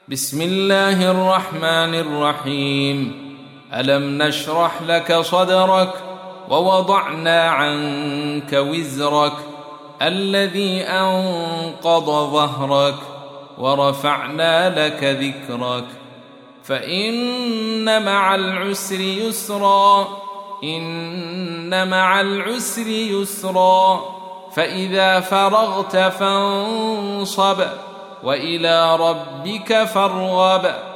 بسم الله الرحمن الرحيم. ألم نشرح لك صدرك ووضعنا عنك وزرك الذي أنقض ظهرك ورفعنا لك ذكرك فإن مع العسر يسرا إن مع العسر يسرا فإذا فرغت فانصب وإلى ربك فارغب.